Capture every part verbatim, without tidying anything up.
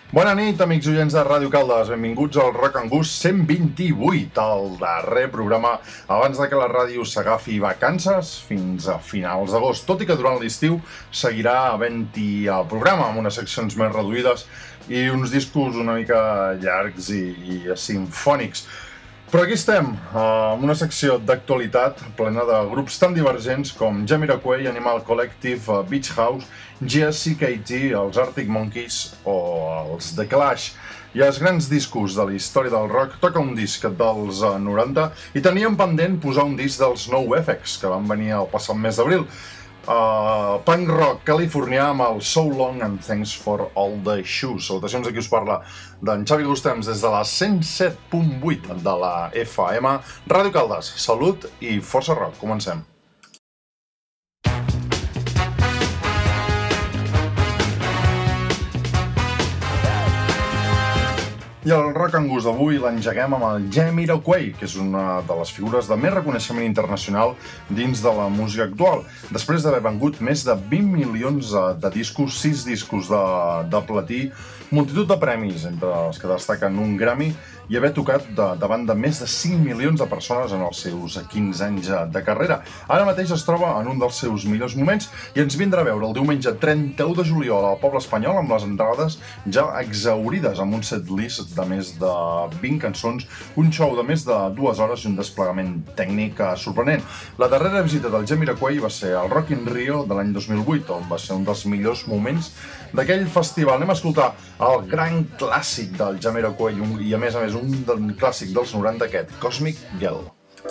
Bona nit, amics oients de Ràdio Caldes. Benvinguts al Rock and Gust cent vint-i-vuit, el darrer programa abans de que la ràdio s'agafi vacances fins a finals d'agost. Tot i que durant l'estiu seguirà havent-hi el programa amb unes seccions més reduïdes i uns discos una mica llargs i, i simfònics. Però aquí estem, amb una secció d'actualitat plena de grups tan divergents com Jamiroquai, Animal Collective, Beach House, G S C K T, els Arctic Monkeys o els The Clash. I els grans discos de la història del rock toca un disc dels noranta i teníem pendent posar un disc dels NoFX, que van venir el passat mes d'abril. Uh, punk rock californià amb el So Long and Thanks for All the Shoes. Salutacions, aquí us parla d'en Xavi Gustems des de la cent set punt vuit de la F M. Ràdio Caldes, salut i força rock. Comencem. I el Rock and Gust d'avui l'engeguem amb el Jamiroquai, que és una de les figures de més reconeixement internacional dins de la música actual. Després d'haver vengut més de vint milions de discos, sis discos de, de platí, multitud de premis, entre els que destaquen un Grammy, i haver tocat de, davant de més de cinc milions de persones en els seus quinze anys de carrera. Ara mateix es troba en un dels seus millors moments i ens vindrà a veure el diumenge trenta-u de juliol al Poble Espanyol amb les entrades ja exhaurides, amb un setlist de més de vint cançons, un show de més de dues hores i un desplegament tècnic sorprenent. La darrera visita del Jamiroquai va ser al Rock in Rio de l'any dos mil vuit, on va ser un dels millors moments d'aquell festival. Anem a escoltar el gran clàssic del Jamiroquai i a més a més un del clàssic dels noranta, aquest Cosmic Girl.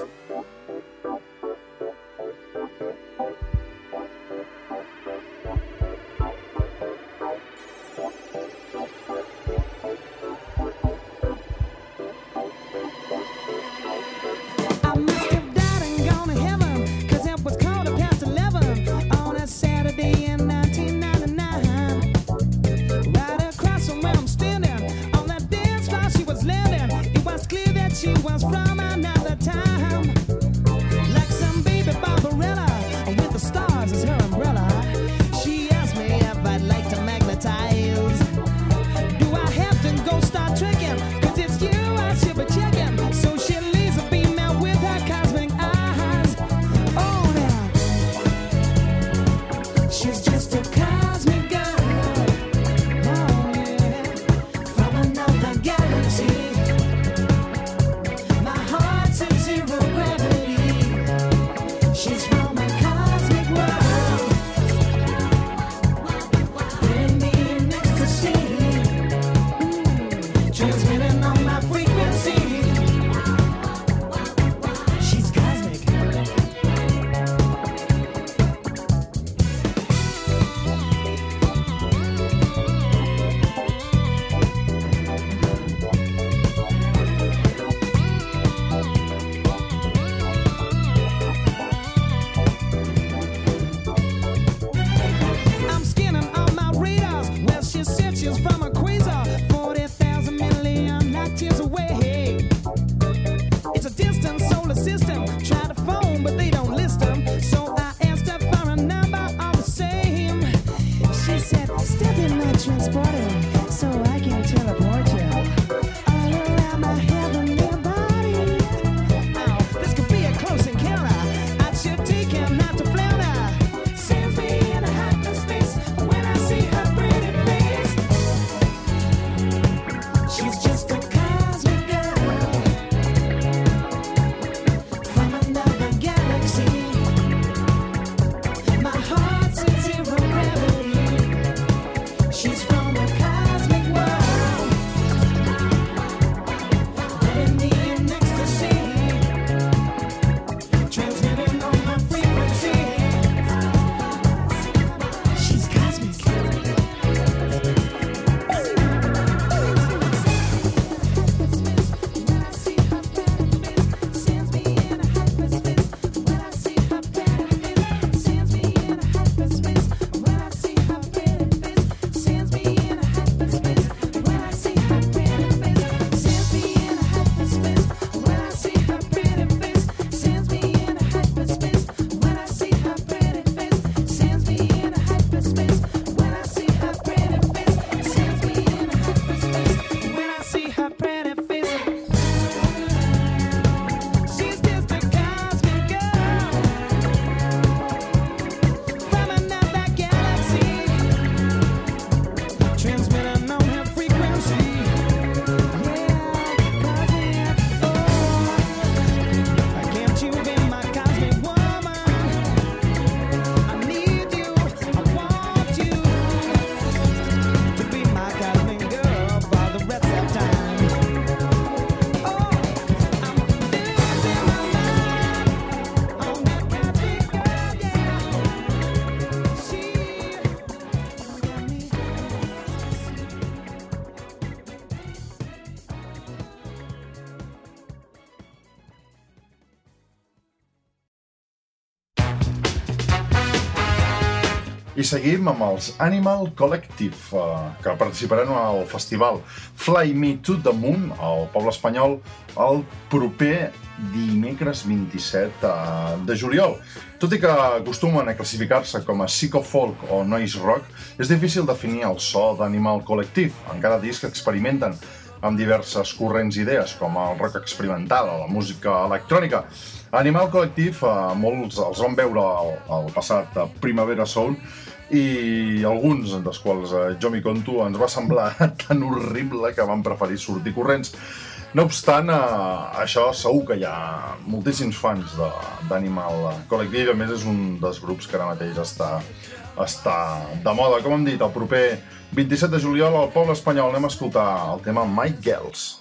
She was from another time, like some baby Barbarella with the stars as her umbrella. She asked me if I'd like to magnetize. Do I have to go start tricking? Cause it's you I should be checking. So she leaves a female with her cosmic eyes. Oh now, she's just a cosmic girl. Oh yeah, from another galaxy. Galaxy. I seguim amb els Animal Collective, eh, que participaran al festival Fly Me to the Moon, al poble espanyol, el proper dimecres vint-i-set de juliol. Tot i que acostumen a classificar-se com a psychofolk o noise rock, és difícil definir el so d'Animal Collective. En cada disc experimenten amb diverses corrents i idees, com el rock experimental o la música electrònica. Animal Collective, eh, molts els van veure el, el passat Primavera Sound, i alguns dels quals eh, jo m'hi conto ens va semblar tan horrible que vam preferir sortir corrents. No obstant, eh, això segur que hi ha moltíssims fans d'Animal Collective, a més és un dels grups que ara mateix està, està de moda. Com hem dit, el proper vint-i-set de juliol al poble espanyol anem a escoltar el tema My Girls.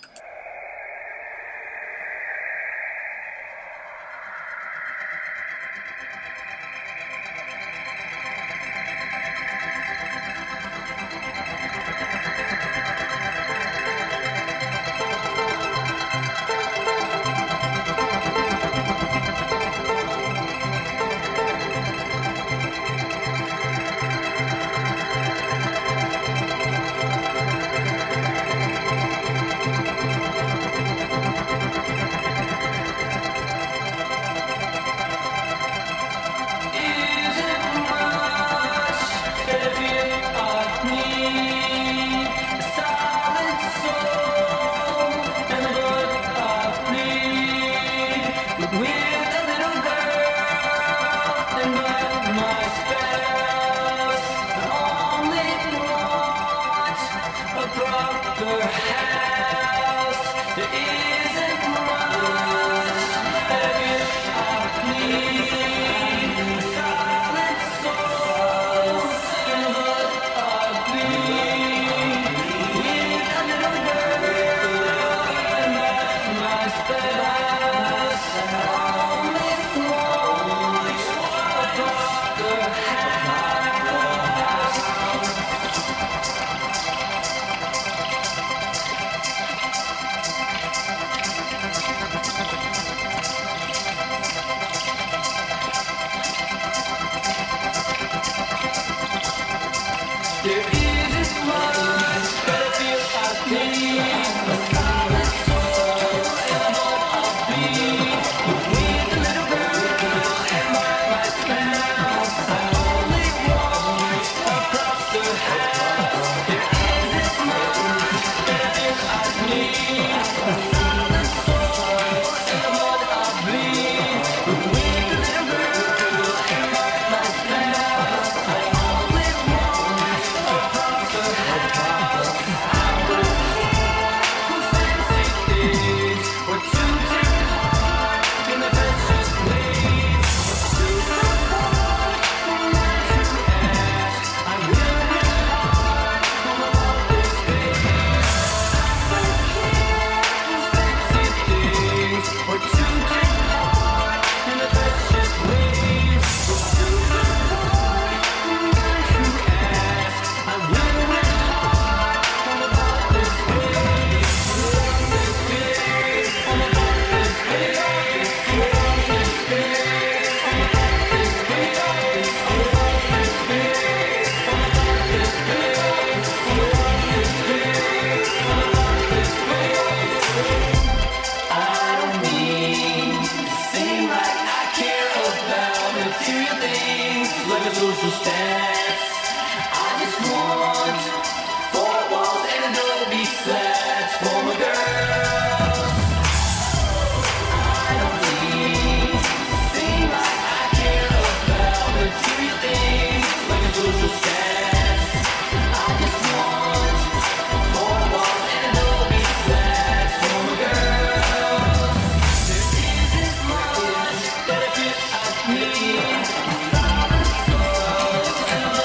Me, silent soul.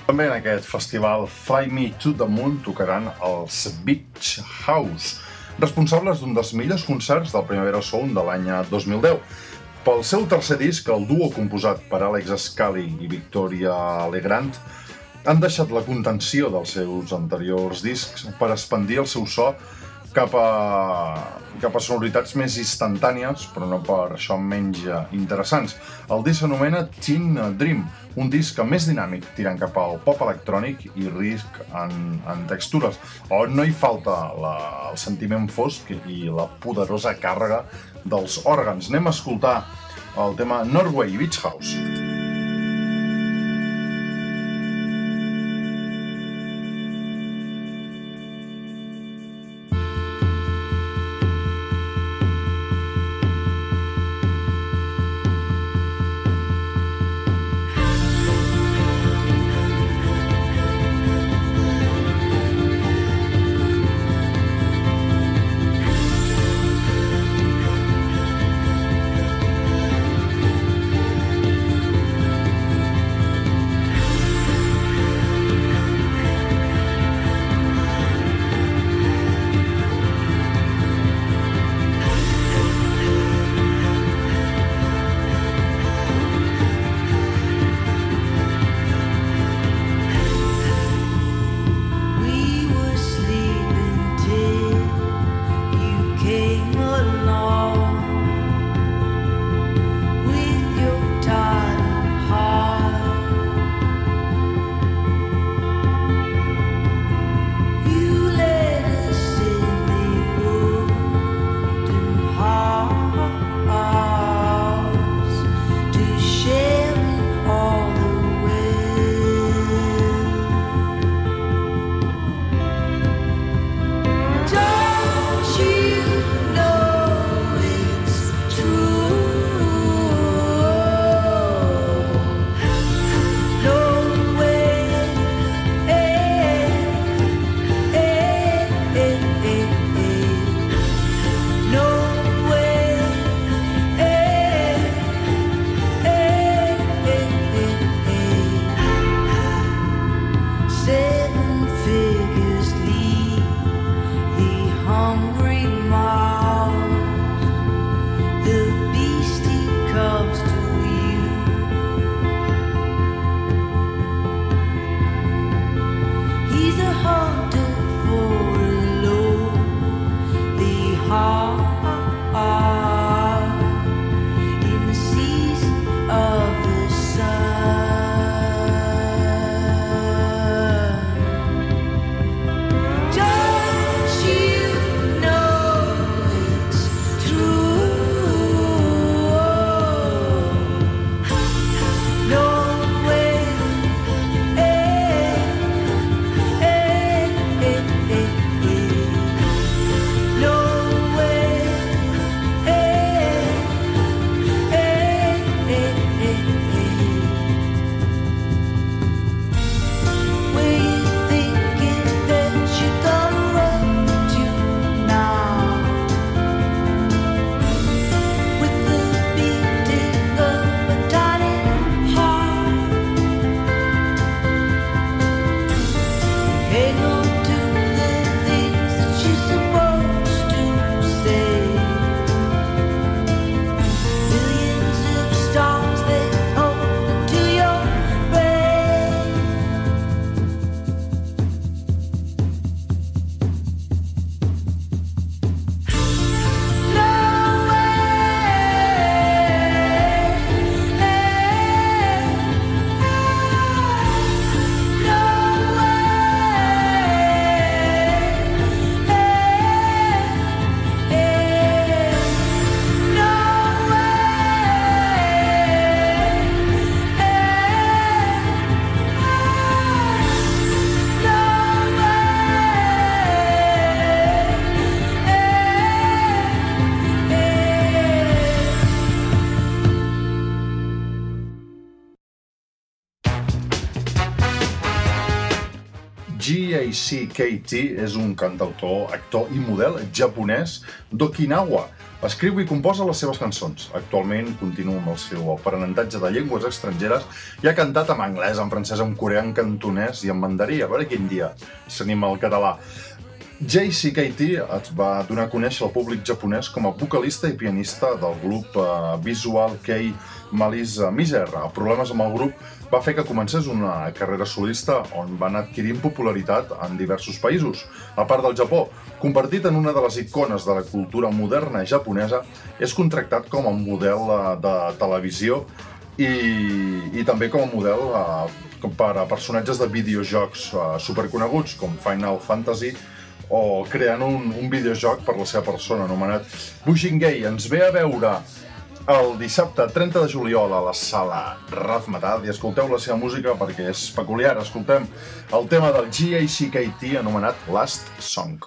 També en aquest festival Fly Me to the Moon tocaran els Beach House, responsables d'un dels millors concerts del Primavera Sound de l'any dos mil deu. Pel seu tercer disc, el duo composat per Alex Scally i Victoria Legrand han deixat la contenció dels seus anteriors discs per expandir el seu so cap a, cap a sonoritats més instantànies, però no per això menys interessants. El disc s'anomena Teen Dream, un disc més dinàmic, tirant cap al pop electrònic i risc en, en textures, on no hi falta la, el sentiment fosc i la poderosa càrrega dels òrgans. Anem a escoltar el tema Norway Beach House. Don't you know J C K T és un cantautor, actor i model japonès d'Okinawa. Escriu i composa les seves cançons. Actualment continua amb el seu aprenentatge de llengües estrangeres i ha cantat en anglès, en francès, en coreà, en cantonès i en mandarí. A veure quin dia s'anima al català. J C K T es va donar a conèixer al públic japonès com a vocalista i pianista del grup uh, Visual Kei Malice Miser. Problemes amb el grup va fer que comencés una carrera solista on van adquirint popularitat en diversos països. A part del Japó, convertit en una de les icones de la cultura moderna japonesa, és contractat com a model de televisió i, i també com a model uh, per a personatges de videojocs uh, superconeguts com Final Fantasy o creant un, un videojoc per la seva persona anomenat Bujingei. Ens ve a veure el dissabte trenta de juliol a la sala Razmataz i escolteu la seva música perquè és peculiar. Escoltem el tema del J C K T anomenat Last Song.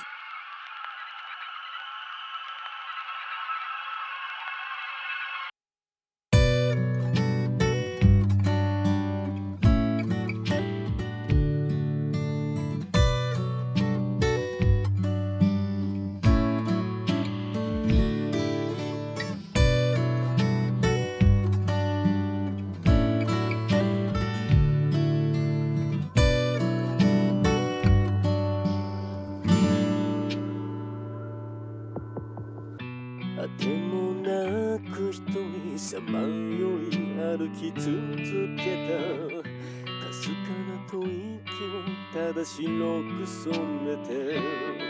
さまよい歩き続けたかすかな吐息をただ白く染めて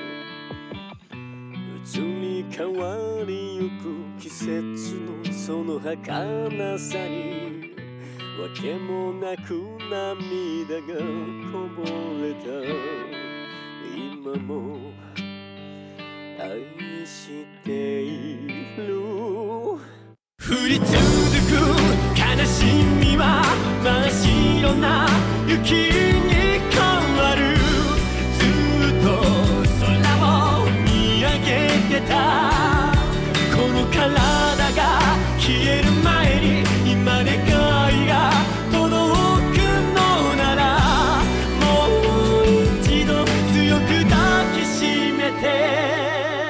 移り変わりゆく季節のその儚さにわけもなく涙がこぼれた今も愛している降り続く悲しみは真っ白な雪に変わるずっと空を見上げてたこの体が消える前に今願いが届くのならもう一度強く抱きしめて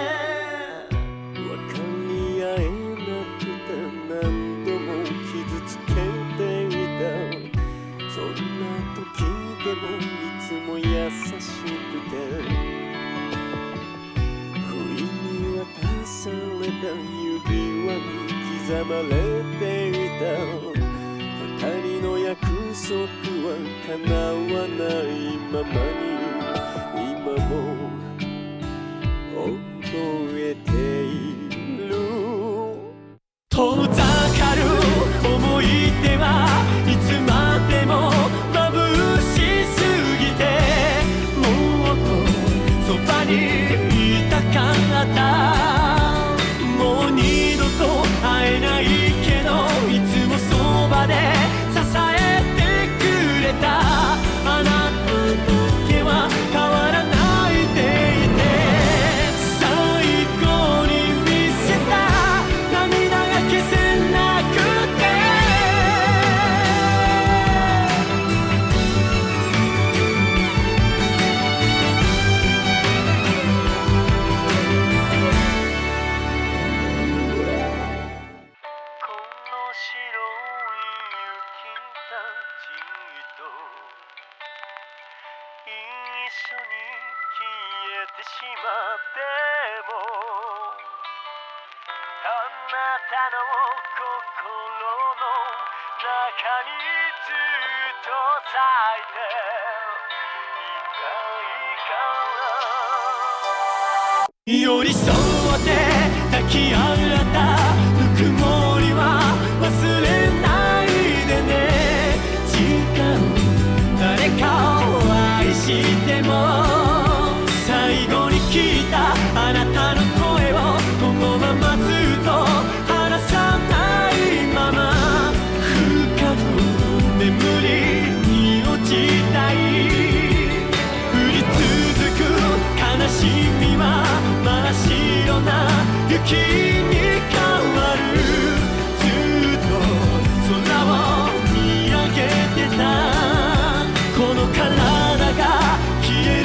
優しくて不意に渡された指輪に刻まれていた二人の約束は叶わないままに今も覚えている遠ざかる思い出はいつまでも眩しすぎてそばにいたかったもう二度と会えないけどいつもそばで支えてくれたあなただけは変わらないでいて最後に見せた涙が消せなくて寄り添って抱き合ったぬくもりは忘れないでね違う誰かを愛しても最後に聞いたあなたの声をこのままずっと離さないまま深く眠りに落ちたい降り続く悲しみは真っ白な雪に変わるずっと空を見上げてたこの体が消え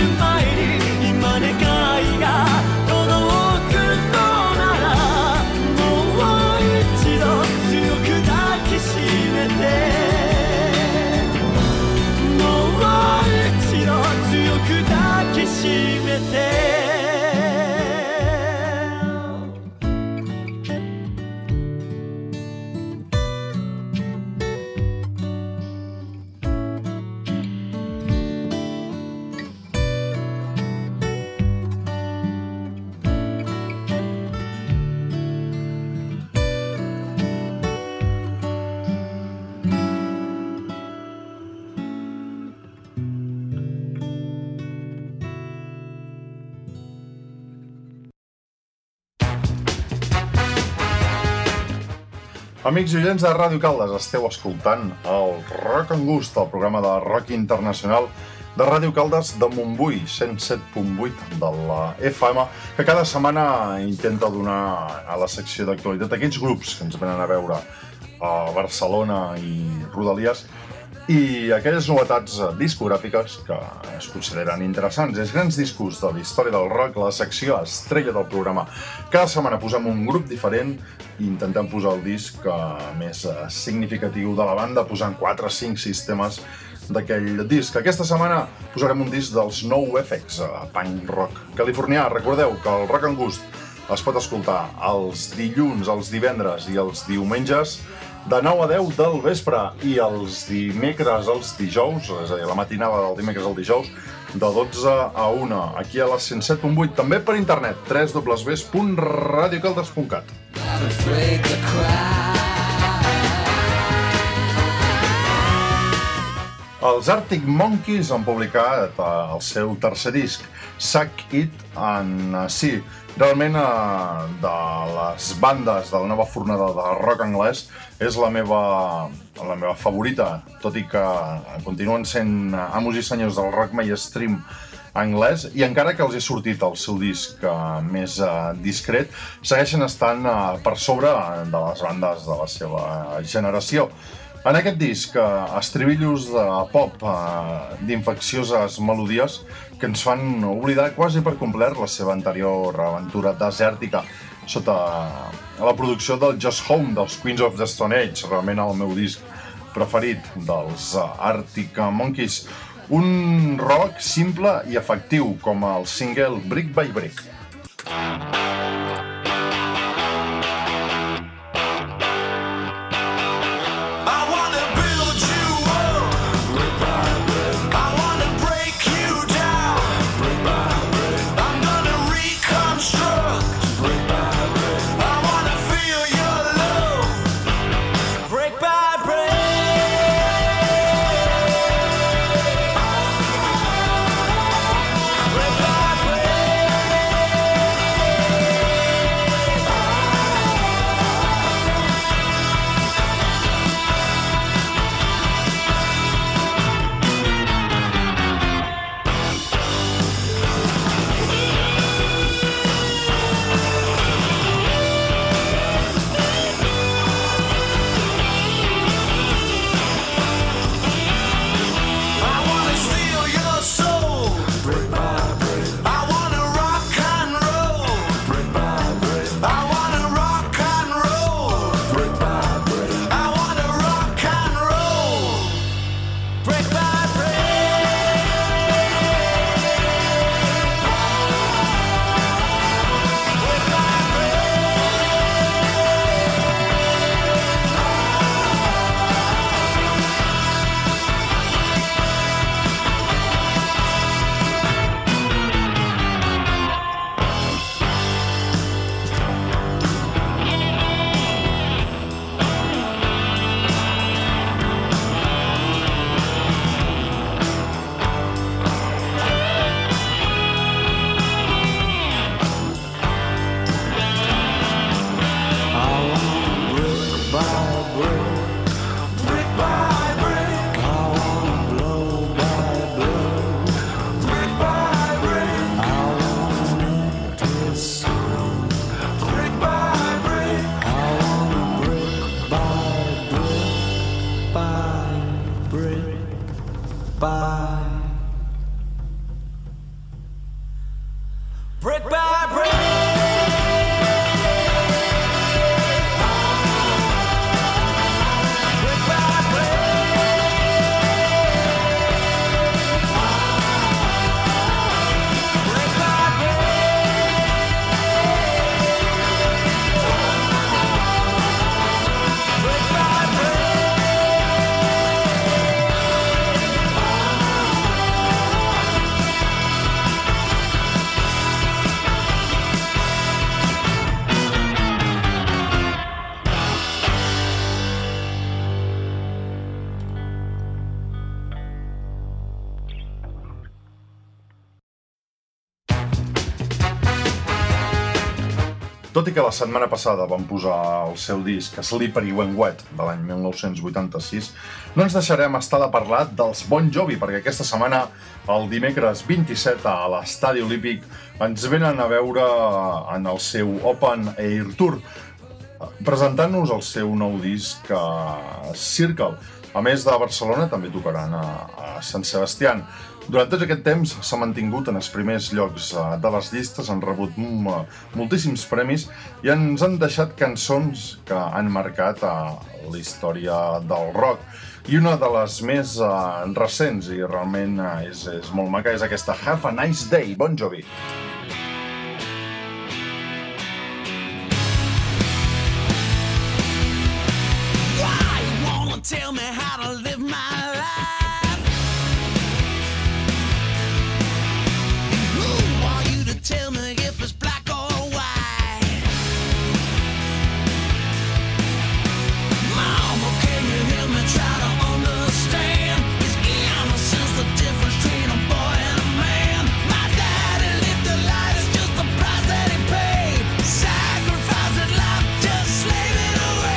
Amics i oients de Ràdio Caldes, esteu escoltant el Rock en Gust, el programa de rock internacional de Ràdio Caldes de Montbui, cent set punt vuit de la F M, que cada setmana intenta donar a la secció d'actualitat aquells grups que ens venen a veure a Barcelona i Rodalies i aquelles novetats discogràfiques que es consideren interessants. Els grans discos de la història del rock, la secció estrella del programa. Cada setmana posem un grup diferent i intentem posar el disc més significatiu de la banda, posant quatre, cinc, sis temes d'aquell disc. Aquesta setmana posarem un disc dels NoFX, punk rock californià. Recordeu que el Rock en Gust es pot escoltar els dilluns, els divendres i els diumenges de nou a deu del vespre i els dimecres als dijous, és a dir, la matinada del dimecres al dijous, de dotze a una, aquí a la cent set punt vuit, també per internet, w w w punt radiocaldes punt cat. Els Arctic Monkeys han publicat el seu tercer disc, Suck It and See. Realment, de les bandes de la nova fornada de rock anglès, és la meva, la meva favorita, tot i que continuen sent amos i senyors del rock mainstream anglès, i encara que els he sortit el seu disc més discret, segueixen estant per sobre de les bandes de la seva generació. En aquest disc, estribillos de pop d'infeccioses melodies que ens fan oblidar quasi per complet la seva anterior aventura desèrtica sota la producció del Just Home dels Queens of the Stone Age, realment el meu disc preferit dels Arctic Monkeys. Un rock simple i efectiu, com el single Brick by Brick. Tot i que la setmana passada van posar el seu disc Slippery When Wet de l'any mil nou-cents vuitanta-sis, no ens deixarem estar de parlar dels Bon Jovi, perquè aquesta setmana, el dimecres vint-i-set a l'Estadi Olímpic, ens venen a veure en el seu Open Air Tour, presentant-nos el seu nou disc Circle. A més de Barcelona, també tocaran a, a Sant Sebastián. Durant tot aquest temps s'ha mantingut en els primers llocs de les llistes, han rebut moltíssims premis i ens han deixat cançons que han marcat la història del rock. I una de les més uh, recents, i realment uh, és, és molt maca, és aquesta Have a Nice Day, Bon Jovi. Tell me how to live my life. Who are you to tell me if it's black or white? Mama, can you help me try to understand? Is innocence the difference between a boy and a man? My daddy lived a life, it's just the price that he paid. Sacrificed his life, just slave it away.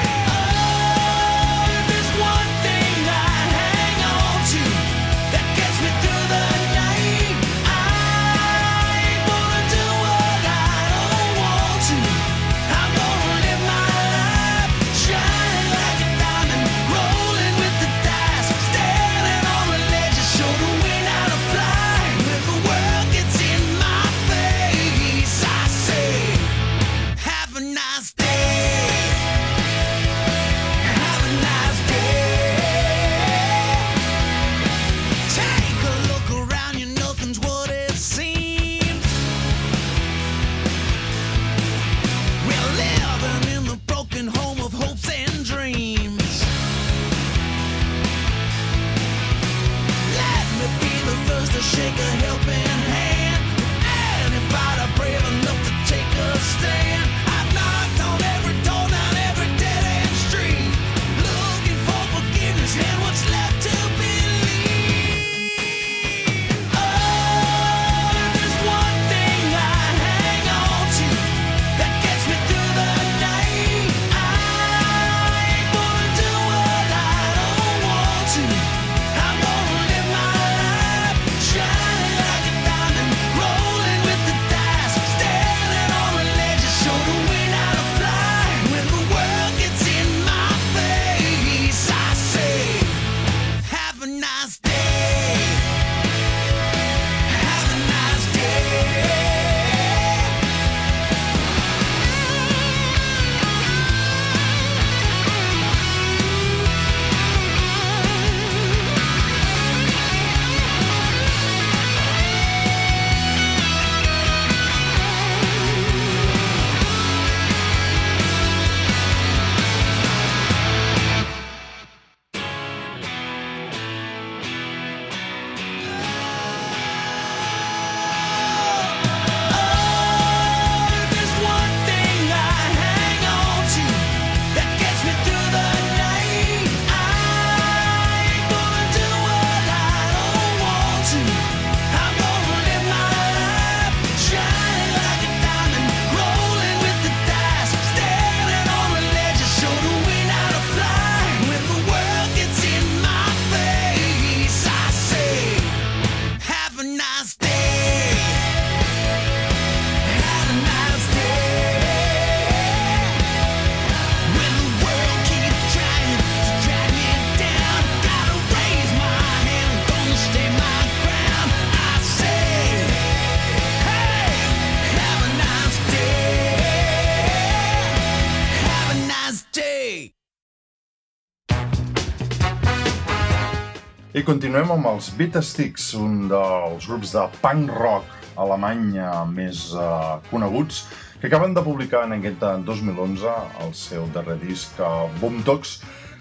I continuem amb els Beat Sticks, un dels grups de punk rock alemany més uh, coneguts, que acaben de publicar en aquest dos mil onze el seu darrer disc Boomtox,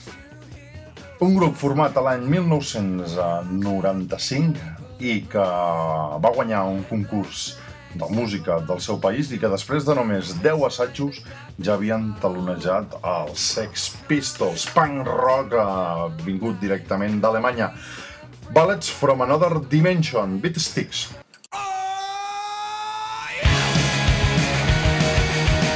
un grup format a l'any mil nou-cents noranta-cinc i que va guanyar un concurs de música del seu país i que després de només deu assajos ja havien talonejat els Sex Pistols, punk rock eh, vingut directament d'Alemanya. Bullets from Another Dimension, Beat Sticks. Oh, yeah.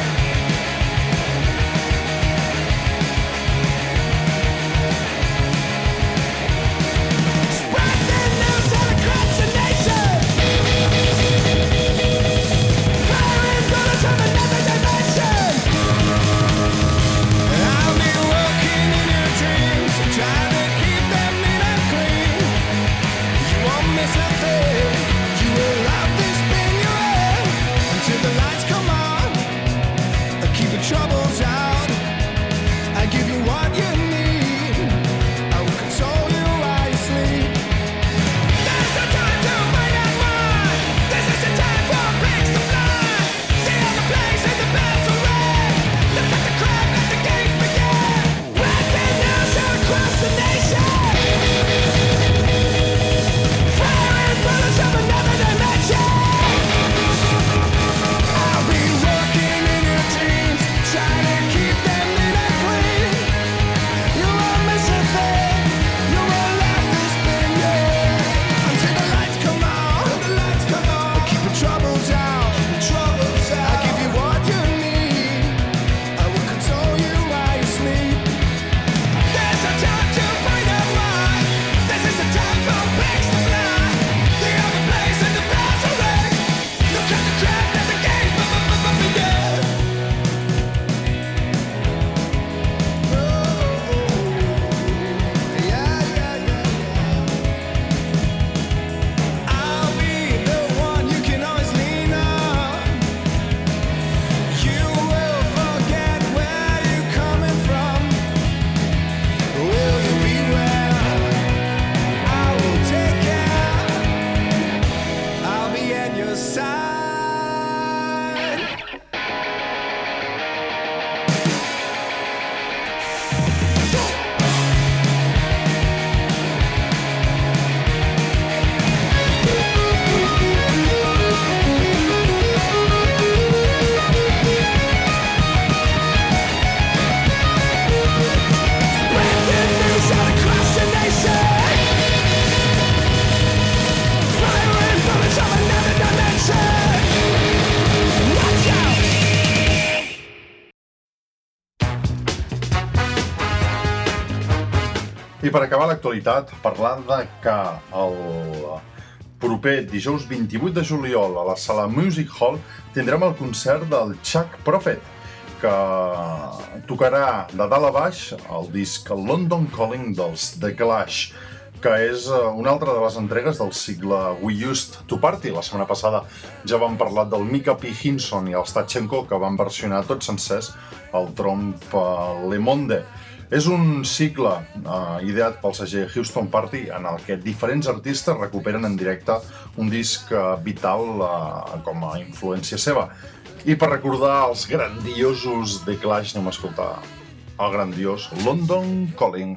I per acabar l'actualitat, parlar de que el proper dijous vint-i-vuit de juliol a la sala Music Hall tindrem el concert del Chuck Prophet, que tocarà de dalt a baix el disc London Calling dels The Clash, que és una altra de les entregues del cicle We Used to Party. La setmana passada ja vam parlar del Mika P. Hinson i el Stachenko, que van versionar tots sencers el Tromp Le Monde. És un cicle uh, ideat pel segell Houston Party en el que diferents artistes recuperen en directe un disc uh, vital uh, com a influència seva. I per recordar els grandiosos The Clash anem a escoltar el grandiós London Calling.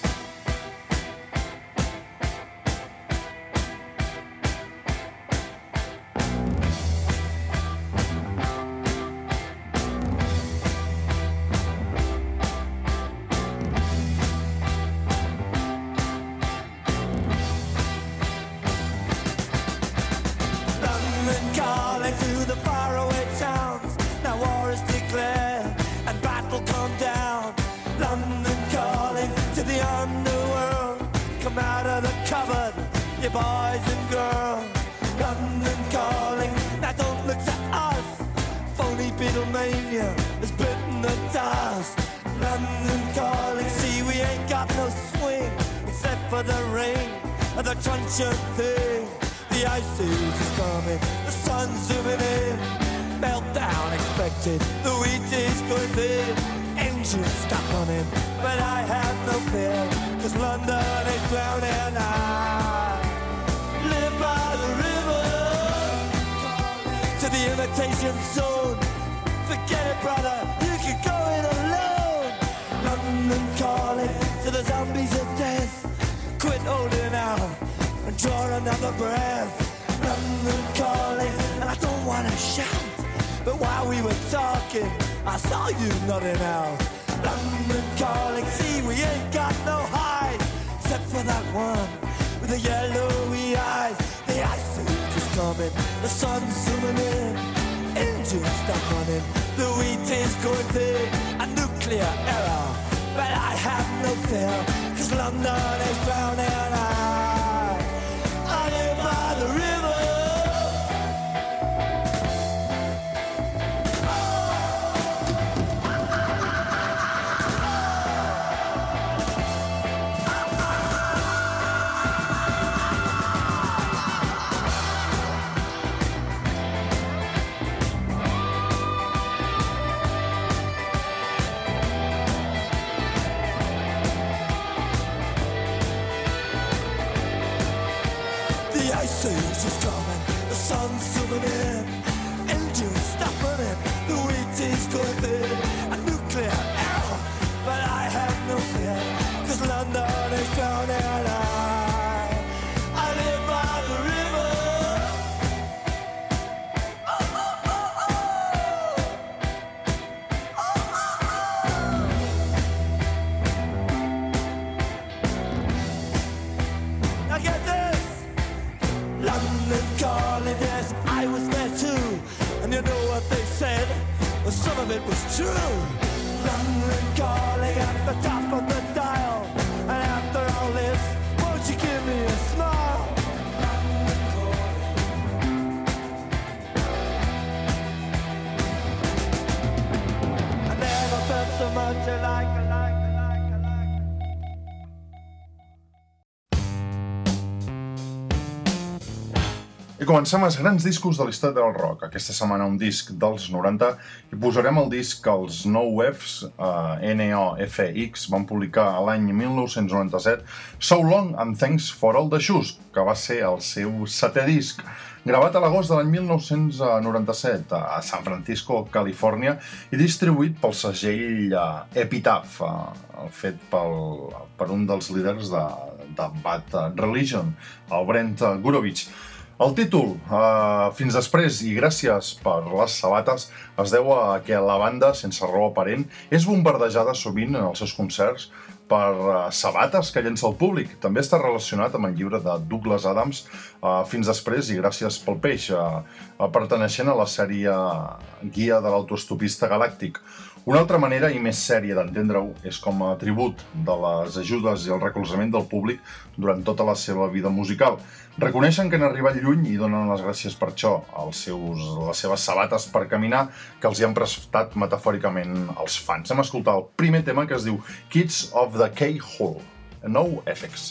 I comencem els grans discos de l'història del rock. Aquesta setmana un disc dels noranta i posarem el disc que els No Fs, uh, N O F X, van publicar a l'any mil nou-cents noranta-set, So Long and Thanks for All the Shoes, que va ser el seu setè disc, gravat a l'agost de l'any mil nou-cents noranta-set a San Francisco, Califòrnia, i distribuït pel segell uh, Epitaph, uh, fet pel, per un dels líders de, de Bad Religion, el Brent Gurovich. El títol, uh, Fins després i gràcies per les sabates, es deu a que la banda, sense raó aparent, és bombardejada sovint en els seus concerts per uh, sabates que llença el públic. També està relacionat amb el llibre de Douglas Adams, uh, Fins després i gràcies pel peix. Uh, perteneixent a la sèrie Guia de l'Autoestopista Galàctic. Una altra manera i més sèria d'entendre-ho és com a tribut de les ajudes i el recolzament del públic durant tota la seva vida musical. Reconeixen que han arribat lluny i donen les gràcies per això, als seus, les seves sabates per caminar, que els hi han prestat metafòricament els fans. Hem escoltat el primer tema, que es diu Kids of the K-Hole, NoFX.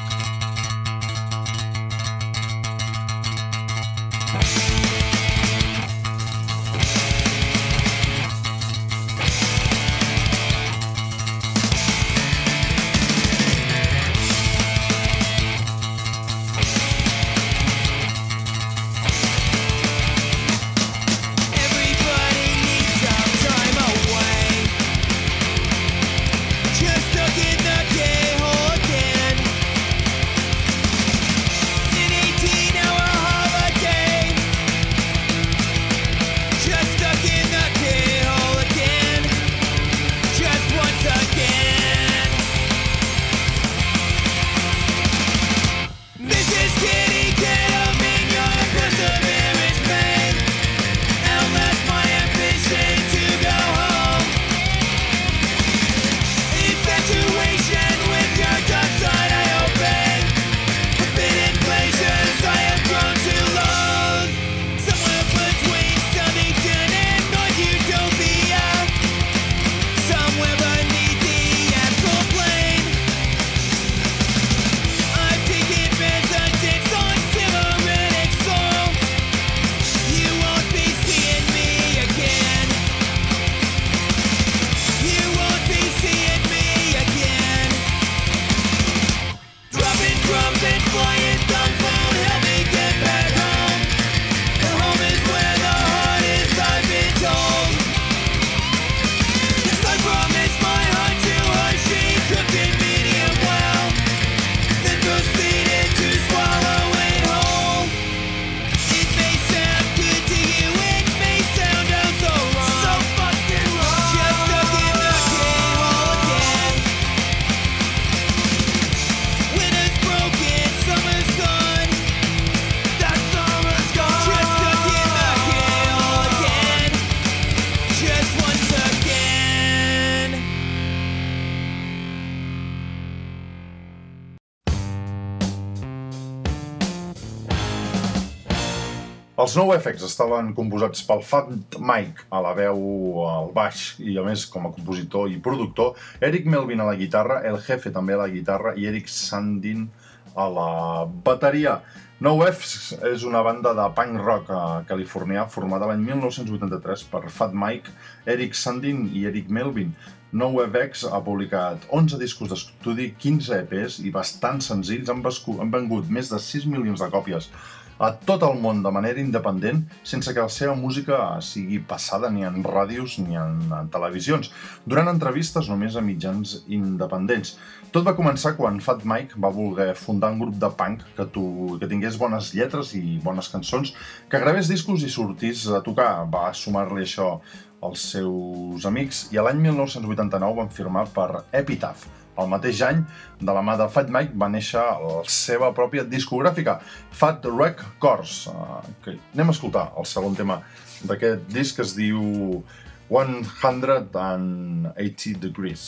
Els NoFX estaven composats pel Fat Mike a la veu, al baix i a més com a compositor i productor, Eric Melvin a la guitarra, El Jefe també a la guitarra i Eric Sandin a la bateria. NoFX és una banda de punk rock californià formada l'any mil nou-cents vuitanta-tres per Fat Mike, Eric Sandin i Eric Melvin. NoFX ha publicat onze discos d'estudi, quinze E Pes i bastants senzills, han vengut més de sis milions de còpies a tot el món de manera independent, sense que la seva música sigui passada ni en ràdios ni en televisions, durant entrevistes només a mitjans independents. Tot va començar quan Fat Mike va voler fundar un grup de punk que, tu, que tingués bones lletres i bones cançons, que gravés discos i sortís a tocar. Va sumar-li això als seus amics i l'any mil nou-cents vuitanta-nou van firmar per Epitaph. El mateix any, de la mà de Fat Mike, va néixer la seva pròpia discogràfica, Fat Wreck Chords. Okay. Anem a escoltar el segon tema d'aquest disc, que es diu one hundred eighty degrees.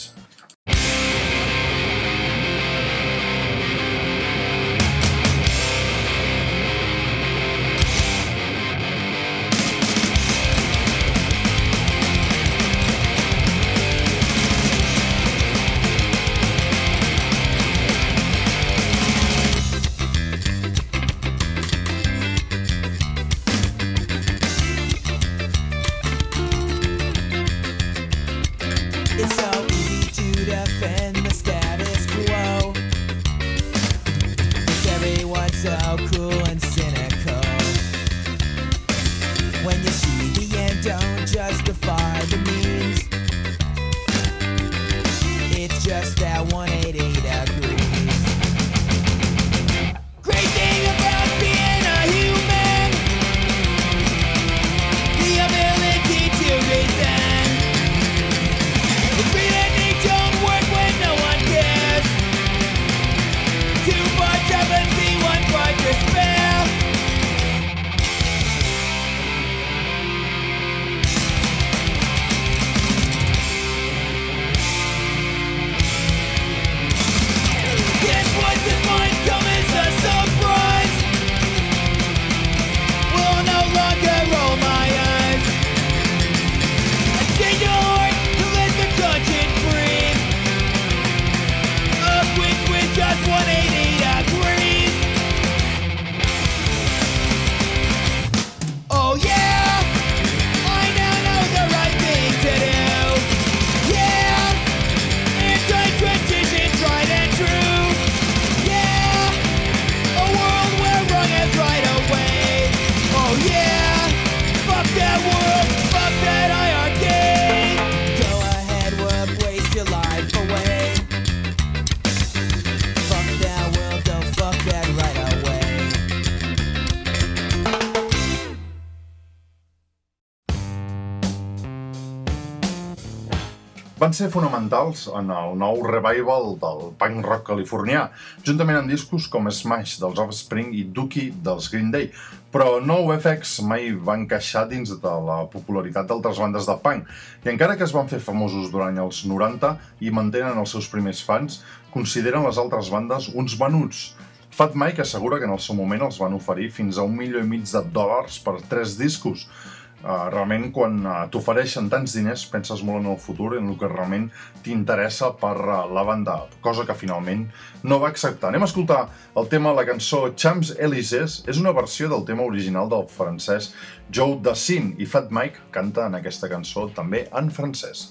Don't work when no one cares. van ser fonamentals en el nou revival del punk rock californià, juntament amb discos com Smash dels Offspring i Dookie dels Green Day, però NoFX mai va encaixar dins de la popularitat d'altres bandes de punk, i encara que es van fer famosos durant els noranta i mantenen els seus primers fans, consideren les altres bandes uns venuts. Fat Mike assegura que en el seu moment els van oferir fins a un milió i mig de dòlars per tres discos. Uh, realment, quan uh, t'ofereixen tants diners, penses molt en el futur, en el que realment t'interessa per uh, la banda, cosa que finalment no va acceptar. Anem a escoltar el tema, la cançó Champs-Élysées, és una versió del tema original del francès Joe Dassin, i Fat Mike canta en aquesta cançó també en francès.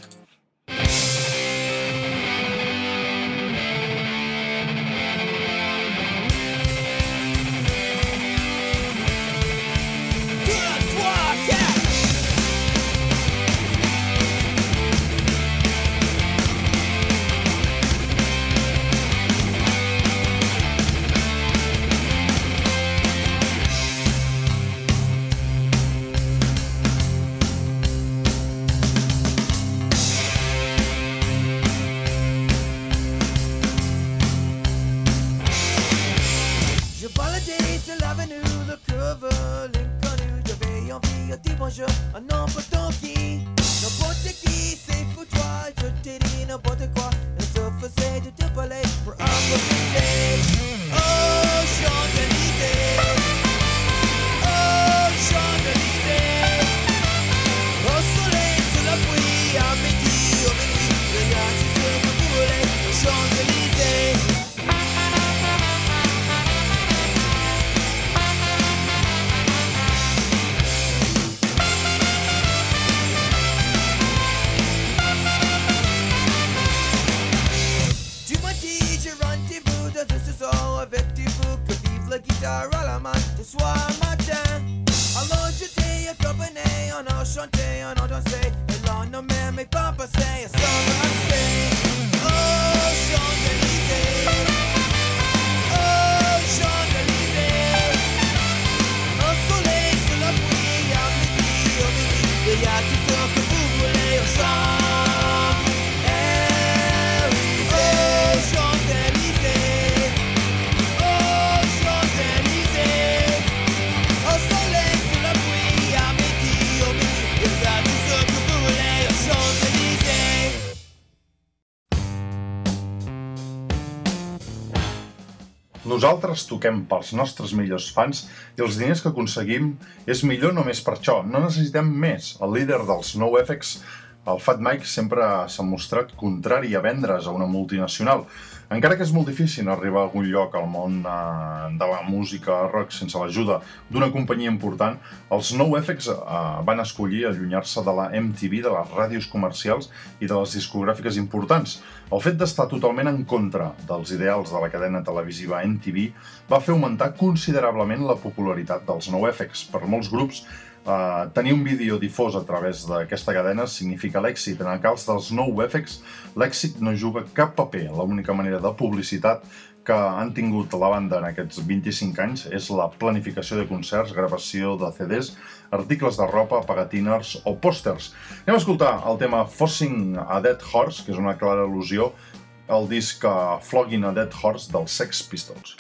Nosaltres toquem pels nostres millors fans i els diners que aconseguim és millor només per això, no necessitem més. El líder dels NoFX, el Fat Mike, sempre s'ha mostrat contrari a vendre's a una multinacional. Encara que és molt difícil arribar a algun lloc al món de la música rock sense l'ajuda d'una companyia important, els NoFX van escollir allunyar-se de la M T V, de les ràdios comercials i de les discogràfiques importants. El fet d'estar totalment en contra dels ideals de la cadena televisiva M T V va fer augmentar considerablement la popularitat dels NoFX. Per molts grups, Uh, tenir un vídeo difós a través d'aquesta cadena significa l'èxit. En el cas dels NoFX, l'èxit no juga cap paper. L'única manera de publicitat que han tingut la banda en aquests vint-i-cinc anys és la planificació de concerts, gravació de C Ds, articles de ropa, pegatines o pòsters. Anem a escoltar el tema Forcing a Dead Horse, que és una clara al·lusió al disc Flogging a Dead Horse dels Sex Pistols.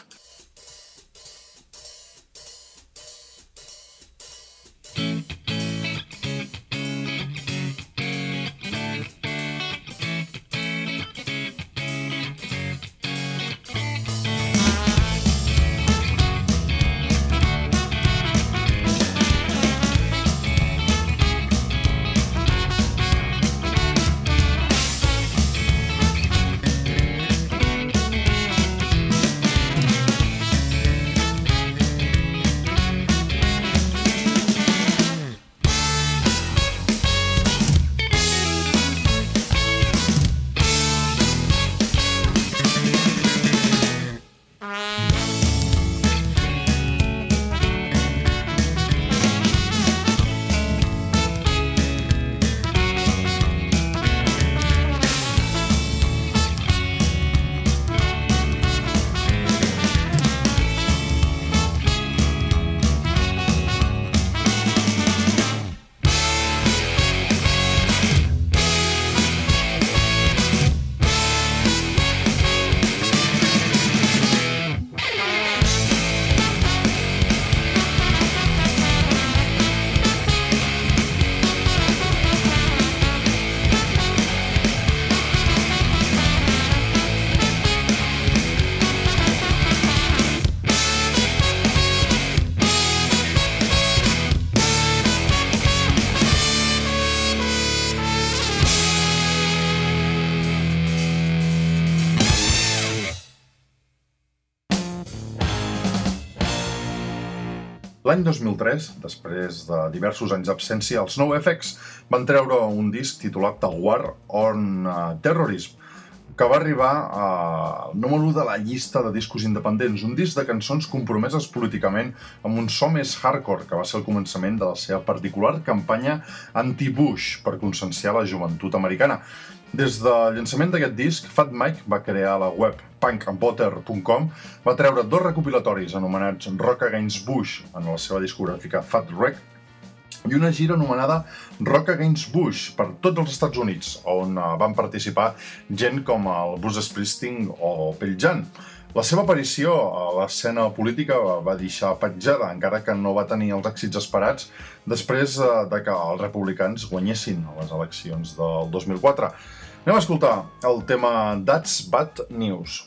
L'any dos mil tres, després de diversos anys d'absència, els NoFX van treure un disc titulat The War on Terrorism, que va arribar al número u de la llista de discos independents, un disc de cançons compromeses políticament amb un so més hardcore, que va ser el començament de la seva particular campanya anti-Bush per conscienciar la joventut americana. Des del llançament d'aquest disc, Fat Mike va crear la web punk and potter punt com, va treure dos recopilatoris anomenats Rock Against Bush en la seva discogràfica Fat Wreck i una gira anomenada Rock Against Bush per tots els Estats Units, on van participar gent com el Bruce Springsteen o Pearl Jam. La seva aparició a l'escena política va deixar petjada, encara que no va tenir els èxits esperats després de que els republicans guanyessin a les eleccions del dos mil quatre. Anem a escoltar el tema That's Bad News.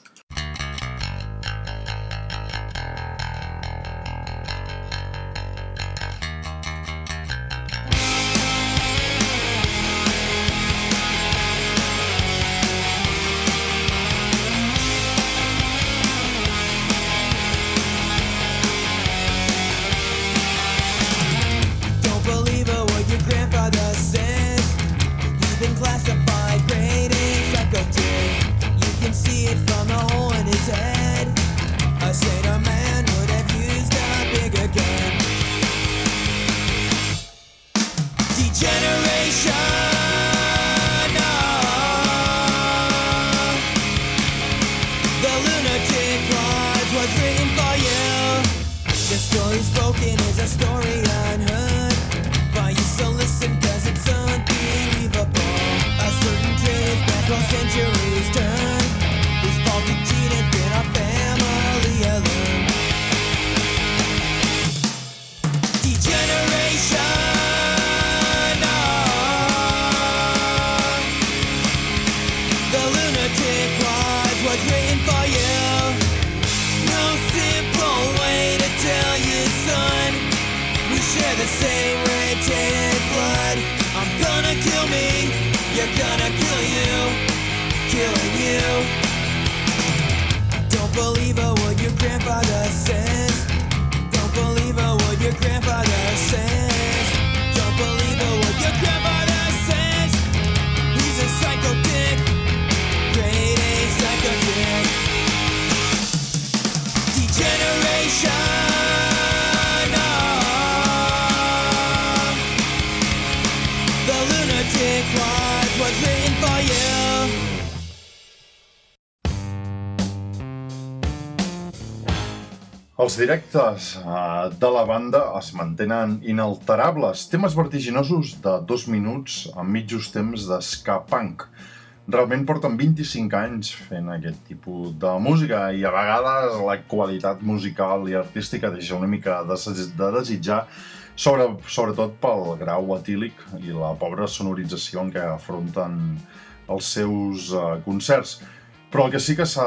Els directes de la banda es mantenen inalterables, temes vertiginosos de dos minuts amb mitjos temps de ska punk. Realment porten vint-i-cinc anys fent aquest tipus de música i a vegades la qualitat musical i artística deixa una mica de desitjar, sobre, sobretot pel grau etílic i la pobra sonorització en què afronten els seus uh, concerts. Però el que sí que s'ha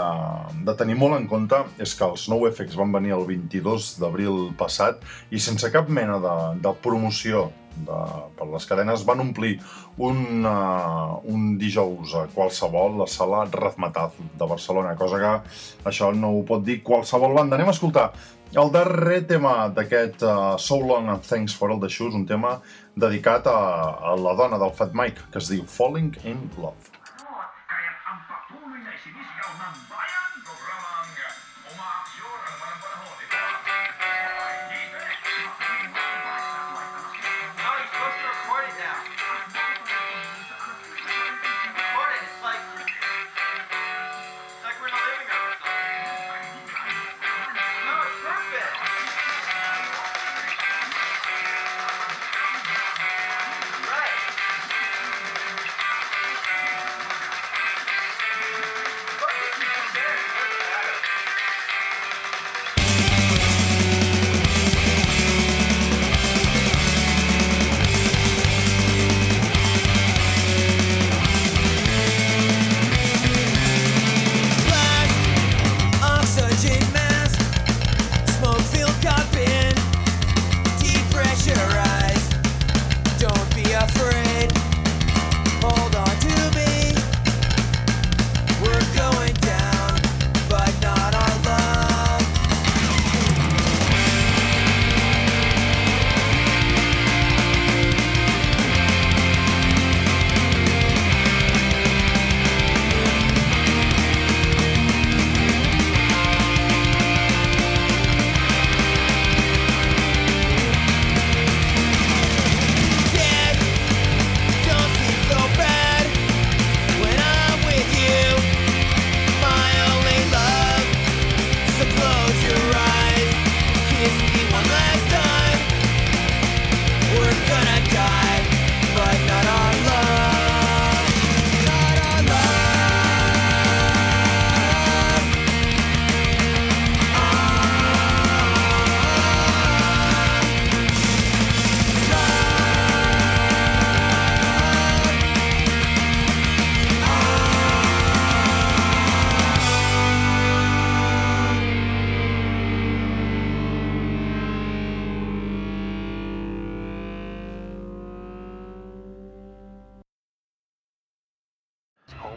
de, de tenir molt en compte és que els NoFX van venir el vint-i-dos d'abril passat i sense cap mena de, de promoció de, per les cadenes van omplir un, uh, un dijous a qualsevol la sala Razmataz de Barcelona, cosa que això no ho pot dir qualsevol banda. Anem a escoltar el darrer tema d'aquest uh, So Long and Thanks for All the Shoes, un tema dedicat a, a la dona del Fat Mike, que es diu Falling in Love.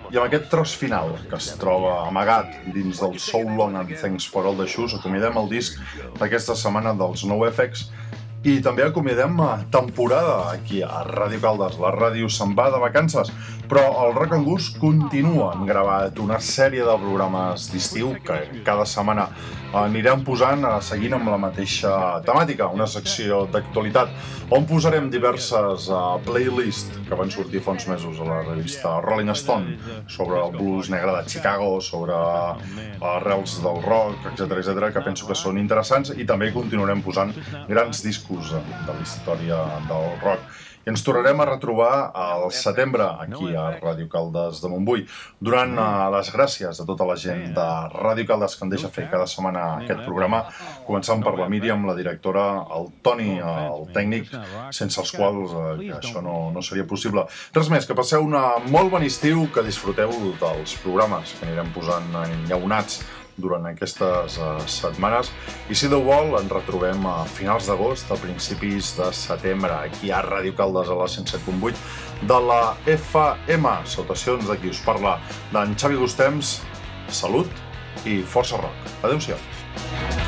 I amb aquest tros final, que es troba amagat dins del So Long and Thanks for All the Shoes, acomiadem el disc d'aquesta setmana dels NoFX i també acomiadem temporada aquí a Ràdio Caldes. La ràdio se'n va de vacances, però el Rock and Goose continua. Hem gravat una sèrie de programes d'estiu que cada setmana anirem posant, seguint amb la mateixa temàtica, una secció d'actualitat on posarem diverses uh, playlists que van sortir fa uns mesos a la revista Rolling Stone sobre el blues negre de Chicago, sobre arrels del rock, etcètera, etcètera, que penso que són interessants, i també continuarem posant grans discos de la història del rock. I ens tornarem a retrobar al setembre aquí a Ràdio Caldes de Montbui, donant les gràcies a tota la gent de Ràdio Caldes que em deixa fer cada setmana aquest programa, començant per la Míriam, la directora, el Toni, el tècnic, sense els quals eh, això no, no seria possible. Res més, que passeu una molt bon estiu, que disfruteu dels programes que anirem posant enllaunats durant aquestes uh, setmanes, i si Déu vol ens retrobem a finals d'agost, a principis de setembre, aquí a Ràdio Caldes a la cent set punt vuit de la F M. Salutacions de qui us parla, d'en Xavi Gustems. Salut i força rock. Adéu-siau.